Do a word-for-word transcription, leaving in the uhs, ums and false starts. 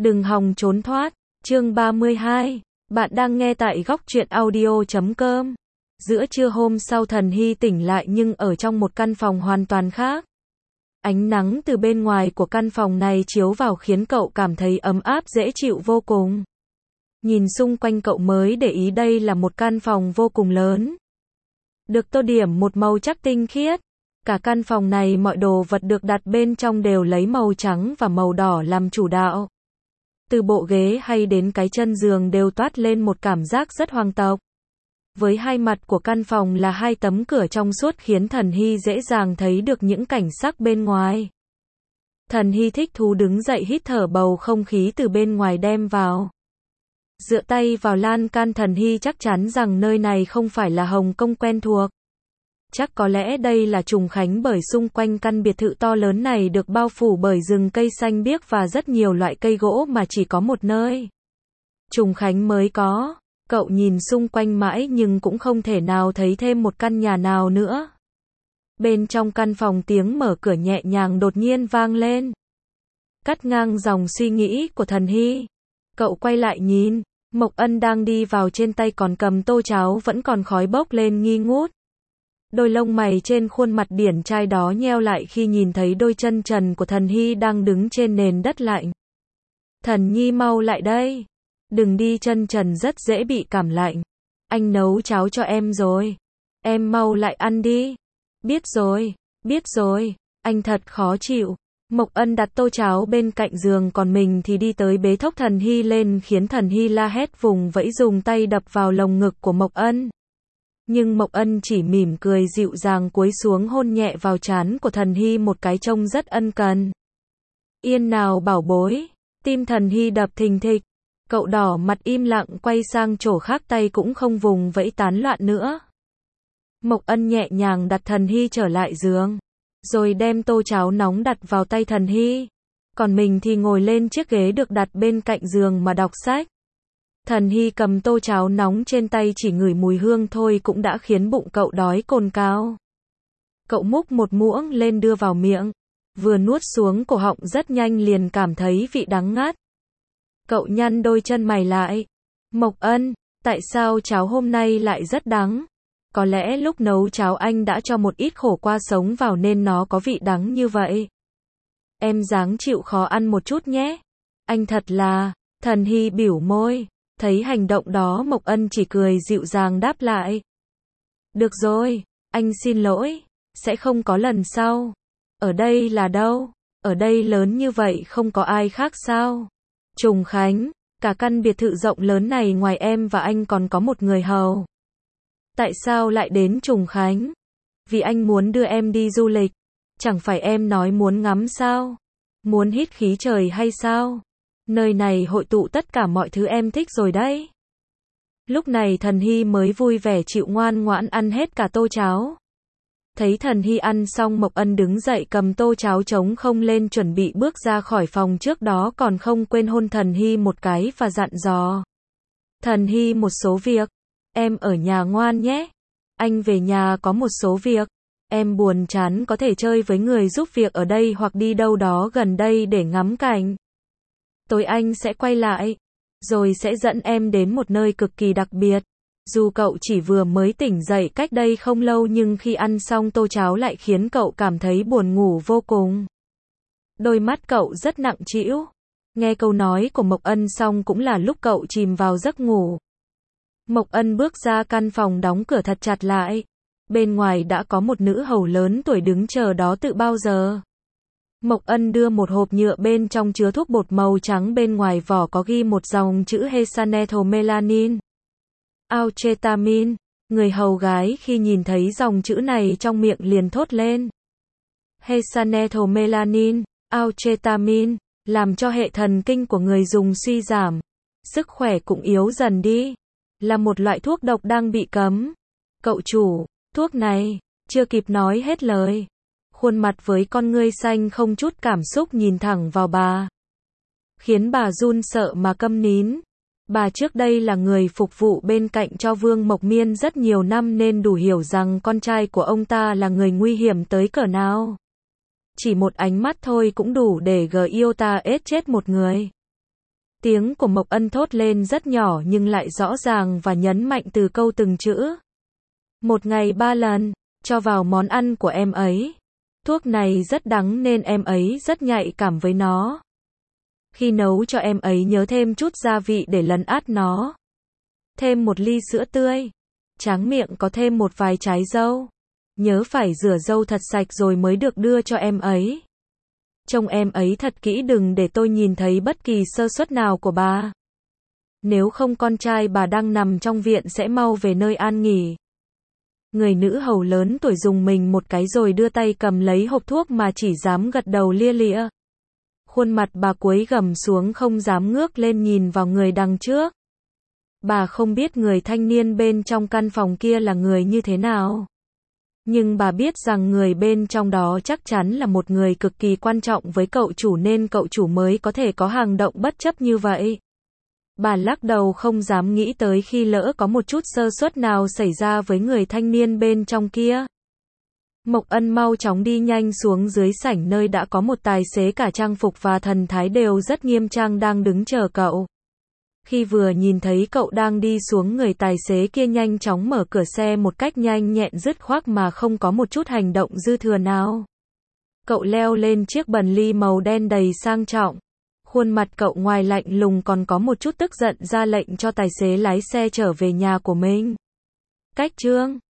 Đừng hòng trốn thoát. Chương ba mươi hai. Bạn đang nghe tại góc truyện audio chấm com. Giữa trưa hôm sau Thần Hy tỉnh lại nhưng ở trong một căn phòng hoàn toàn khác. Ánh nắng từ bên ngoài của căn phòng này chiếu vào khiến cậu cảm thấy ấm áp dễ chịu vô cùng. Nhìn xung quanh cậu mới để ý đây là một căn phòng vô cùng lớn. Được tô điểm một màu chắc tinh khiết. Cả căn phòng này mọi đồ vật được đặt bên trong đều lấy màu trắng và màu đỏ làm chủ đạo. Từ bộ ghế hay đến cái chân giường đều toát lên một cảm giác rất hoàng tộc. Với hai mặt của căn phòng là hai tấm cửa trong suốt khiến Thần Hy dễ dàng thấy được những cảnh sắc bên ngoài. Thần Hy thích thú đứng dậy hít thở bầu không khí từ bên ngoài đem vào. Dựa tay vào lan can Thần Hy chắc chắn rằng nơi này không phải là Hồng Kông quen thuộc. Chắc có lẽ đây là Trùng Khánh bởi xung quanh căn biệt thự to lớn này được bao phủ bởi rừng cây xanh biếc và rất nhiều loại cây gỗ mà chỉ có một nơi. Trùng Khánh mới có. Cậu nhìn xung quanh mãi nhưng cũng không thể nào thấy thêm một căn nhà nào nữa. Bên trong căn phòng tiếng mở cửa nhẹ nhàng đột nhiên vang lên. Cắt ngang dòng suy nghĩ của Thần Hy. Cậu quay lại nhìn, Mộc Ân đang đi vào trên tay còn cầm tô cháo vẫn còn khói bốc lên nghi ngút. Đôi lông mày trên khuôn mặt điển trai đó nheo lại khi nhìn thấy đôi chân trần của Thần Hy đang đứng trên nền đất lạnh. Thần Nhi mau lại đây. Đừng đi chân trần rất dễ bị cảm lạnh. Anh nấu cháo cho em rồi. Em mau lại ăn đi. Biết rồi, biết rồi. Anh thật khó chịu. Mộc Ân đặt tô cháo bên cạnh giường còn mình thì đi tới bế thốc Thần Hy lên khiến Thần Hy la hét vùng vẫy dùng tay đập vào lồng ngực của Mộc Ân. Nhưng Mộc Ân chỉ mỉm cười dịu dàng cúi xuống hôn nhẹ vào trán của Thần Hy một cái trông rất ân cần. Yên nào bảo bối. Tim Thần Hy đập thình thịch. Cậu đỏ mặt im lặng quay sang chỗ khác tay cũng không vùng vẫy tán loạn nữa. Mộc Ân nhẹ nhàng đặt Thần Hy trở lại giường. Rồi đem tô cháo nóng đặt vào tay Thần Hy. Còn mình thì ngồi lên chiếc ghế được đặt bên cạnh giường mà đọc sách. Thần Hy cầm tô cháo nóng trên tay chỉ ngửi mùi hương thôi cũng đã khiến bụng cậu đói cồn cào. Cậu múc một muỗng lên đưa vào miệng. Vừa nuốt xuống cổ họng rất nhanh liền cảm thấy vị đắng ngắt. Cậu nhăn đôi chân mày lại. Mộc Ân, tại sao cháo hôm nay lại rất đắng? Có lẽ lúc nấu cháo anh đã cho một ít khổ qua sống vào nên nó có vị đắng như vậy. Em ráng chịu khó ăn một chút nhé. Anh thật là... Thần Hy bỉu môi. Thấy hành động đó Mộc Ân chỉ cười dịu dàng đáp lại. Được rồi, anh xin lỗi. Sẽ không có lần sau. Ở đây là đâu? Ở đây lớn như vậy không có ai khác sao? Trùng Khánh, cả căn biệt thự rộng lớn này ngoài em và anh còn có một người hầu. Tại sao lại đến Trùng Khánh? Vì anh muốn đưa em đi du lịch. Chẳng phải em nói muốn ngắm sao? Muốn hít khí trời hay sao? Nơi này hội tụ tất cả mọi thứ em thích rồi đấy. Lúc này Thần Hy mới vui vẻ chịu ngoan ngoãn ăn hết cả tô cháo. Thấy Thần Hy ăn xong Mộc Ân đứng dậy cầm tô cháo trống không lên chuẩn bị bước ra khỏi phòng trước đó còn không quên hôn Thần Hy một cái và dặn dò. Thần Hy một số việc. Em ở nhà ngoan nhé. Anh về nhà có một số việc. Em buồn chán có thể chơi với người giúp việc ở đây hoặc đi đâu đó gần đây để ngắm cảnh. Tối anh sẽ quay lại. Rồi sẽ dẫn em đến một nơi cực kỳ đặc biệt. Dù cậu chỉ vừa mới tỉnh dậy cách đây không lâu nhưng khi ăn xong tô cháo lại khiến cậu cảm thấy buồn ngủ vô cùng. Đôi mắt cậu rất nặng trĩu. Nghe câu nói của Mộc Ân xong cũng là lúc cậu chìm vào giấc ngủ. Mộc Ân bước ra căn phòng đóng cửa thật chặt lại. Bên ngoài đã có một nữ hầu lớn tuổi đứng chờ đó từ bao giờ. Mộc Ân đưa một hộp nhựa bên trong chứa thuốc bột màu trắng bên ngoài vỏ có ghi một dòng chữ Hesanethomelanin. Auchetamin. Người hầu gái khi nhìn thấy dòng chữ này trong miệng liền thốt lên. Hesanethomelanin, Auchetamin, làm cho hệ thần kinh của người dùng suy giảm. Sức khỏe cũng yếu dần đi. Là một loại thuốc độc đang bị cấm. Cậu chủ, thuốc này, chưa kịp nói hết lời. Khuôn mặt với con ngươi xanh không chút cảm xúc nhìn thẳng vào bà. Khiến bà run sợ mà câm nín. Bà trước đây là người phục vụ bên cạnh cho Vương Mộc Miên rất nhiều năm nên đủ hiểu rằng con trai của ông ta là người nguy hiểm tới cỡ nào. Chỉ một ánh mắt thôi cũng đủ để gờ yêu ta ết chết một người. Tiếng của Mộc Ân thốt lên rất nhỏ nhưng lại rõ ràng và nhấn mạnh từ câu từng chữ. Một ngày ba lần, cho vào món ăn của em ấy. Thuốc này rất đắng nên em ấy rất nhạy cảm với nó. Khi nấu cho em ấy nhớ thêm chút gia vị để lấn át nó. Thêm một ly sữa tươi. Tráng miệng có thêm một vài trái dâu. Nhớ phải rửa dâu thật sạch rồi mới được đưa cho em ấy. Trông em ấy thật kỹ đừng để tôi nhìn thấy bất kỳ sơ suất nào của bà. Nếu không con trai bà đang nằm trong viện sẽ mau về nơi an nghỉ. Người nữ hầu lớn tuổi dùng mình một cái rồi đưa tay cầm lấy hộp thuốc mà chỉ dám gật đầu lia lịa. Khuôn mặt bà cúi gằm xuống không dám ngước lên nhìn vào người đằng trước. Bà không biết người thanh niên bên trong căn phòng kia là người như thế nào. Nhưng bà biết rằng người bên trong đó chắc chắn là một người cực kỳ quan trọng với cậu chủ nên cậu chủ mới có thể có hành động bất chấp như vậy. Bà lắc đầu không dám nghĩ tới khi lỡ có một chút sơ suất nào xảy ra với người thanh niên bên trong kia. Mộc Ân mau chóng đi nhanh xuống dưới sảnh nơi đã có một tài xế cả trang phục và thần thái đều rất nghiêm trang đang đứng chờ cậu. Khi vừa nhìn thấy cậu đang đi xuống người tài xế kia nhanh chóng mở cửa xe một cách nhanh nhẹn dứt khoát mà không có một chút hành động dư thừa nào. Cậu leo lên chiếc Bentley màu đen đầy sang trọng. Khuôn mặt cậu ngoài lạnh lùng còn có một chút tức giận ra lệnh cho tài xế lái xe trở về nhà của mình. Cách chương